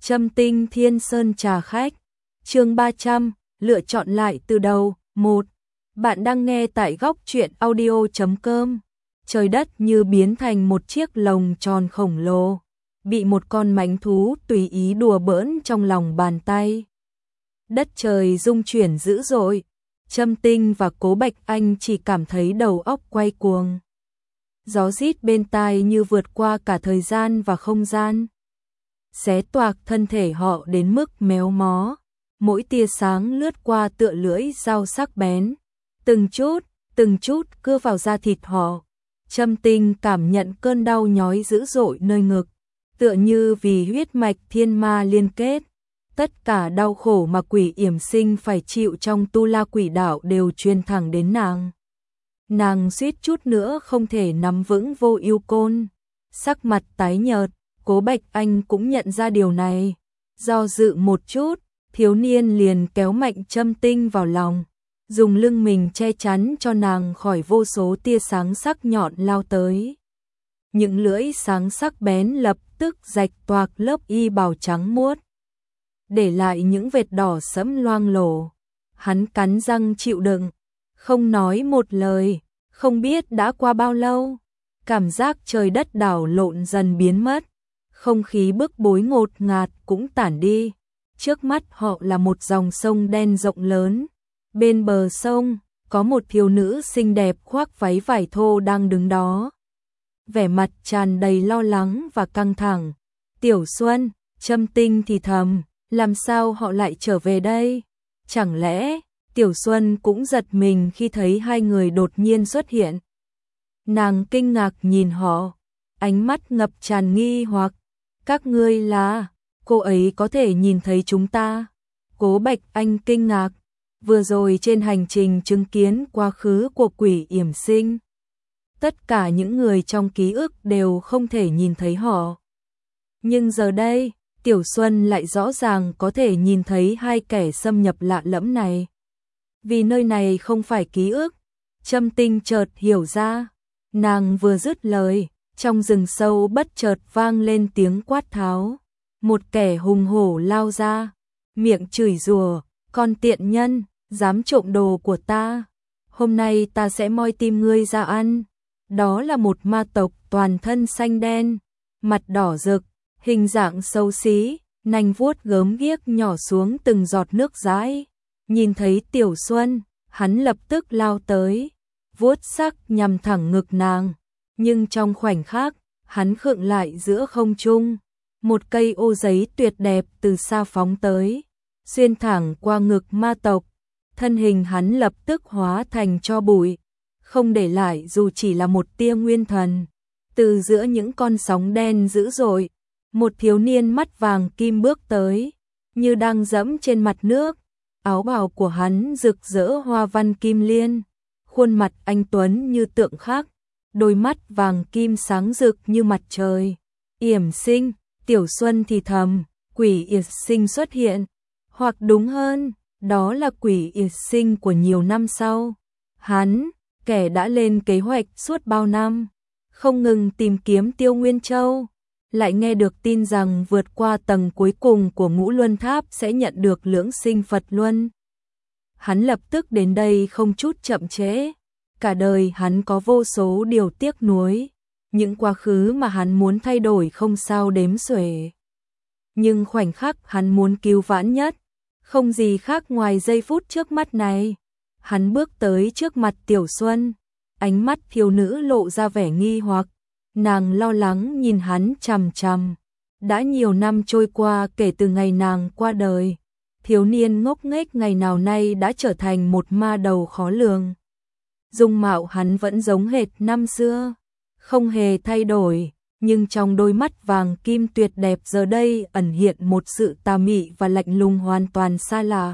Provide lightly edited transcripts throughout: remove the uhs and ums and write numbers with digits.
Trâm Tinh Thiên Sơn trà khách. Chương 300, lựa chọn lại từ đầu. 1. Bạn đang nghe tại góc truyện audio.com. Trời đất như biến thành một chiếc lồng tròn khổng lồ, bị một con mãnh thú tùy ý đùa bỡn trong lòng bàn tay. Đất trời rung chuyển dữ dội, Trâm Tinh và Cố Bạch Anh chỉ cảm thấy đầu óc quay cuồng. Gió rít bên tai như vượt qua cả thời gian và không gian, xé toạc thân thể họ đến mức méo mó. Mỗi tia sáng lướt qua tựa lưỡi dao sắc bén, từng chút cưa vào da thịt họ. Trâm Tinh cảm nhận cơn đau nhói dữ dội nơi ngực, tựa như vì huyết mạch thiên ma liên kết. Tất cả đau khổ mà Quỷ Yểm Sinh phải chịu trong Tu La Quỷ Đạo đều truyền thẳng đến nàng. Nàng suýt chút nữa không thể nắm vững Vô Ưu Côn. Sắc mặt tái nhợt, Cố Bạch Anh cũng nhận ra điều này. Do dự một chút, thiếu niên liền kéo mạnh Trâm Tinh vào lòng, dùng lưng mình che chắn cho nàng khỏi vô số tia sáng sắc nhọn lao tới. Những lưỡi sáng sắc bén lập tức rạch toạc lớp y bào trắng muốt, để lại những vệt đỏ sẫm loang lổ. Hắn cắn răng chịu đựng, không nói một lời. Không biết đã qua bao lâu, cảm giác trời đất đảo lộn dần biến mất, không khí bức bối ngột ngạt cũng tản đi. Trước mắt họ là một dòng sông đen rộng lớn. Bên bờ sông, có một thiếu nữ xinh đẹp khoác váy vải thô đang đứng đó, vẻ mặt tràn đầy lo lắng và căng thẳng. Tiểu Xuân, Trâm Tinh thì thầm, làm sao họ lại trở về đây? Chẳng lẽ... Tiểu Xuân cũng giật mình khi thấy hai người đột nhiên xuất hiện. Nàng kinh ngạc nhìn họ, ánh mắt ngập tràn nghi hoặc. Các ngươi là... Cô ấy có thể nhìn thấy chúng ta? Cố Bạch Anh kinh ngạc. Vừa rồi trên hành trình chứng kiến quá khứ của Quỷ Yểm Sinh, tất cả những người trong ký ức đều không thể nhìn thấy họ. Nhưng giờ đây, Tiểu Xuân lại rõ ràng có thể nhìn thấy hai kẻ xâm nhập lạ lẫm này. Vì nơi này không phải ký ức, Trâm Tinh chợt hiểu ra. Nàng vừa dứt lời, trong rừng sâu bất chợt vang lên tiếng quát tháo. Một kẻ hùng hổ lao ra, miệng chửi rủa, con tiện nhân, dám trộm đồ của ta. Hôm nay ta sẽ moi tim ngươi ra ăn. Đó là một ma tộc toàn thân xanh đen, mặt đỏ rực, hình dạng xấu xí, nanh vuốt gớm ghiếc nhỏ xuống từng giọt nước dãi. Nhìn thấy Tiểu Xuân, hắn lập tức lao tới, vuốt sắc nhằm thẳng ngực nàng. Nhưng trong khoảnh khắc, hắn khựng lại giữa không trung. Một cây ô giấy tuyệt đẹp từ xa phóng tới, xuyên thẳng qua ngực ma tộc. Thân hình hắn lập tức hóa thành tro bụi, không để lại dù chỉ là một tia nguyên thần. Từ giữa những con sóng đen dữ dội, một thiếu niên mắt vàng kim bước tới, như đang dẫm trên mặt nước. Áo bào của hắn rực rỡ hoa văn kim liên, khuôn mặt anh tuấn như tượng khắc, đôi mắt vàng kim sáng rực như mặt trời. Yểm Sinh, Tiểu Xuân thì thầm, Quỷ Yểm Sinh xuất hiện, hoặc đúng hơn, đó là Quỷ Yểm Sinh của nhiều năm sau. Hắn, kẻ đã lên kế hoạch suốt bao năm, không ngừng tìm kiếm Tiêu Nguyên Châu, lại nghe được tin rằng vượt qua tầng cuối cùng của Ngũ Luân Tháp sẽ nhận được lưỡng sinh Phật Luân. Hắn lập tức đến đây không chút chậm trễ. Cả đời hắn có vô số điều tiếc nuối, những quá khứ mà hắn muốn thay đổi không sao đếm xuể. Nhưng khoảnh khắc hắn muốn cứu vãn nhất, không gì khác ngoài giây phút trước mắt này. Hắn bước tới trước mặt Tiểu Xuân, ánh mắt thiếu nữ lộ ra vẻ nghi hoặc. Nàng lo lắng nhìn hắn chằm chằm. Đã nhiều năm trôi qua kể từ ngày nàng qua đời, thiếu niên ngốc nghếch ngày nào nay đã trở thành một ma đầu khó lường. Dung mạo hắn vẫn giống hệt năm xưa, không hề thay đổi, nhưng trong đôi mắt vàng kim tuyệt đẹp giờ đây ẩn hiện một sự tà mị và lạnh lùng hoàn toàn xa lạ.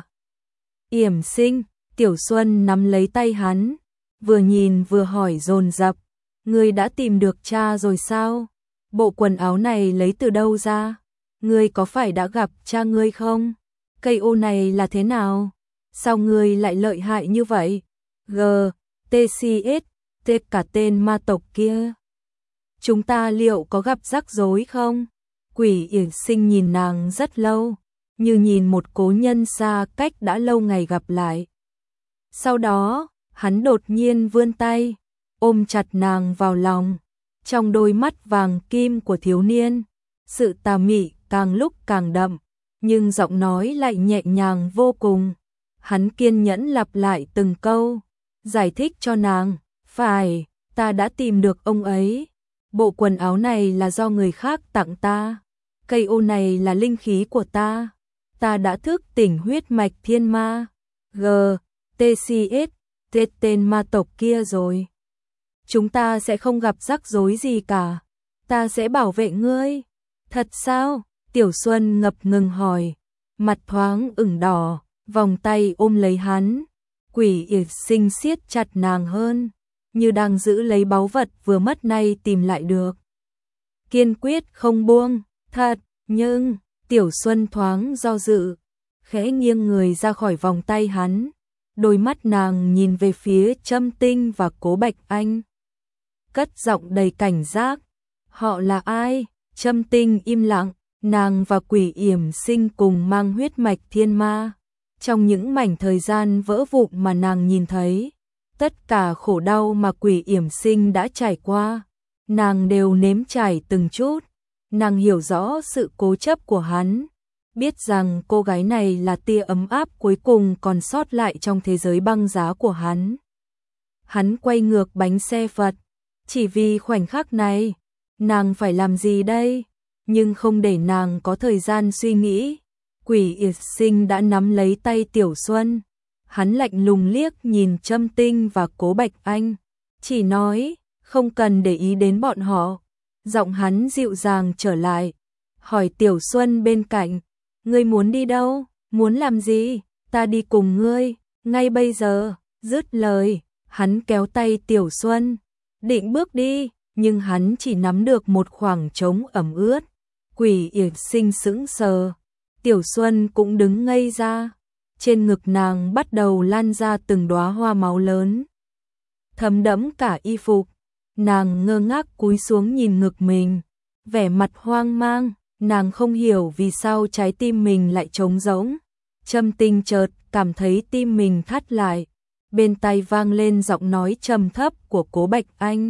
Yểm Sinh, Tiểu Xuân nắm lấy tay hắn, vừa nhìn vừa hỏi dồn dập. Ngươi đã tìm được cha rồi sao? Bộ quần áo này lấy từ đâu ra? Ngươi có phải đã gặp cha ngươi không? Cây ô này là thế nào? Sao ngươi lại lợi hại như vậy? TCS, cả tên ma tộc kia. Chúng ta liệu có gặp rắc rối không? Quỷ Yển Sinh nhìn nàng rất lâu, như nhìn một cố nhân xa cách đã lâu ngày gặp lại. Sau đó, hắn đột nhiên vươn tay, ôm chặt nàng vào lòng, trong đôi mắt vàng kim của thiếu niên, sự tà mị càng lúc càng đậm, nhưng giọng nói lại nhẹ nhàng vô cùng. Hắn kiên nhẫn lặp lại từng câu, giải thích cho nàng, phải, ta đã tìm được ông ấy. Bộ quần áo này là do người khác tặng ta. Cây ô này là linh khí của ta. Ta đã thức tỉnh huyết mạch thiên ma. TCS, tên ma tộc kia rồi. Chúng ta sẽ không gặp rắc rối gì cả. Ta sẽ bảo vệ ngươi. Thật sao? Tiểu Xuân ngập ngừng hỏi. Mặt thoáng ửng đỏ, vòng tay ôm lấy hắn. Quỷ Yển Sinh siết chặt nàng hơn, như đang giữ lấy báu vật vừa mất nay tìm lại được. Kiên quyết không buông, thật, nhưng, Tiểu Xuân thoáng do dự, khẽ nghiêng người ra khỏi vòng tay hắn. Đôi mắt nàng nhìn về phía Trâm Tinh và Cố Bạch Anh. Cất giọng đầy cảnh giác. Họ là ai? Trâm Tinh im lặng, nàng và Quỷ Yển Sinh cùng mang huyết mạch thiên ma. Trong những mảnh thời gian vỡ vụn mà nàng nhìn thấy, tất cả khổ đau mà Quỷ Yển Sinh đã trải qua, nàng đều nếm trải từng chút. Nàng hiểu rõ sự cố chấp của hắn, biết rằng cô gái này là tia ấm áp cuối cùng còn sót lại trong thế giới băng giá của hắn. Hắn quay ngược bánh xe Phật, chỉ vì khoảnh khắc này, nàng phải làm gì đây? Nhưng không để nàng có thời gian suy nghĩ, Quỷ Yển Sinh đã nắm lấy tay Tiểu Xuân. Hắn lạnh lùng liếc nhìn Trâm Tinh và Cố Bạch Anh, chỉ nói, không cần để ý đến bọn họ. Giọng hắn dịu dàng trở lại, hỏi Tiểu Xuân bên cạnh, ngươi muốn đi đâu, muốn làm gì, ta đi cùng ngươi, ngay bây giờ. Dứt lời, hắn kéo tay Tiểu Xuân, định bước đi, nhưng hắn chỉ nắm được một khoảng trống ẩm ướt. Quỷ Yển Sinh sững sờ, Tiểu Xuân cũng đứng ngây ra, trên ngực nàng bắt đầu lan ra từng đóa hoa máu lớn, thấm đẫm cả y phục. Nàng ngơ ngác cúi xuống nhìn ngực mình, vẻ mặt hoang mang, nàng không hiểu vì sao trái tim mình lại trống rỗng. Trâm Tinh chợt cảm thấy tim mình thắt lại, bên tai vang lên giọng nói trầm thấp của Cố Bạch Anh.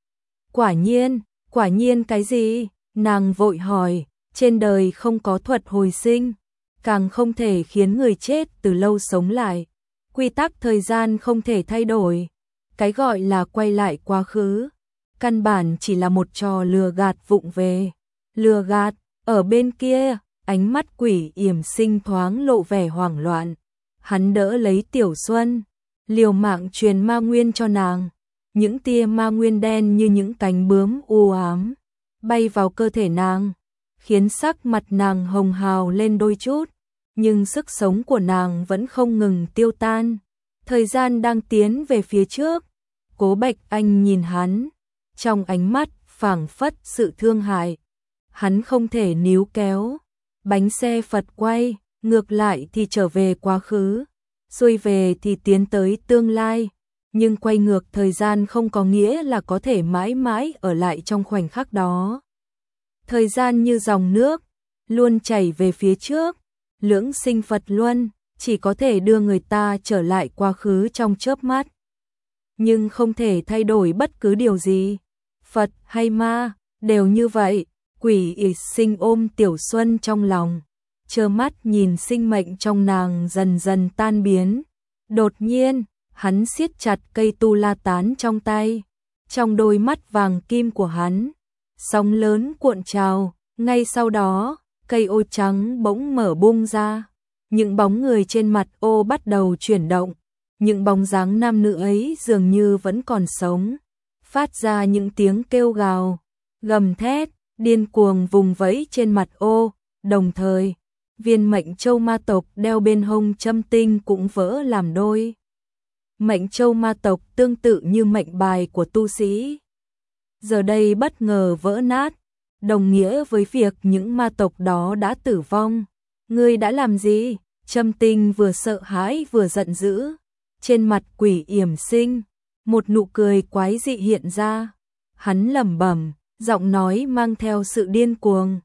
Quả nhiên cái gì? Nàng vội hỏi, trên đời không có thuật hồi sinh, càng không thể khiến người chết từ lâu sống lại. Quy tắc thời gian không thể thay đổi. Cái gọi là quay lại quá khứ, căn bản chỉ là một trò lừa gạt vụng về. Lừa gạt, ở bên kia, ánh mắt Quỷ Yển Sinh thoáng lộ vẻ hoảng loạn. Hắn đỡ lấy Tiểu Xuân, liều mạng truyền ma nguyên cho nàng. Những tia ma nguyên đen như những cánh bướm u ám, bay vào cơ thể nàng, khiến sắc mặt nàng hồng hào lên đôi chút. Nhưng sức sống của nàng vẫn không ngừng tiêu tan. Thời gian đang tiến về phía trước. Cố Bạch Anh nhìn hắn, trong ánh mắt phảng phất sự thương hại. Hắn không thể níu kéo. Bánh xe Phật quay, ngược lại thì trở về quá khứ, xuôi về thì tiến tới tương lai. Nhưng quay ngược thời gian không có nghĩa là có thể mãi mãi ở lại trong khoảnh khắc đó. Thời gian như dòng nước, luôn chảy về phía trước. Lưỡng sinh Phật luân, chỉ có thể đưa người ta trở lại quá khứ trong chớp mắt, nhưng không thể thay đổi bất cứ điều gì. Phật hay ma, đều như vậy. Quỷ Yển Sinh ôm Tiểu Xuân trong lòng, trơ mắt nhìn sinh mệnh trong nàng dần dần tan biến. Đột nhiên, hắn siết chặt cây tu la tán trong tay. Trong đôi mắt vàng kim của hắn, sóng lớn cuộn trào. Ngay sau đó, cây ô trắng bỗng mở bung ra. Những bóng người trên mặt ô bắt đầu chuyển động. Những bóng dáng nam nữ ấy dường như vẫn còn sống, phát ra những tiếng kêu gào, gầm thét, điên cuồng vùng vẫy trên mặt ô. Đồng thời, viên mệnh châu ma tộc đeo bên hông Trâm Tinh cũng vỡ làm đôi. Mệnh châu ma tộc tương tự như mệnh bài của tu sĩ, giờ đây bất ngờ vỡ nát, đồng nghĩa với việc những ma tộc đó đã tử vong. Ngươi đã làm gì? Trâm Tinh vừa sợ hãi vừa giận dữ. Trên mặt Quỷ Yển Sinh, một nụ cười quái dị hiện ra. Hắn lẩm bẩm, giọng nói mang theo sự điên cuồng.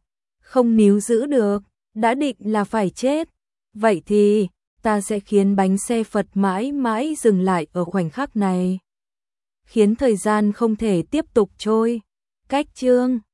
không níu giữ được, đã định là phải chết. Vậy thì, ta sẽ khiến bánh xe Phật mãi mãi dừng lại ở khoảnh khắc này. Khiến thời gian không thể tiếp tục trôi. Cách chương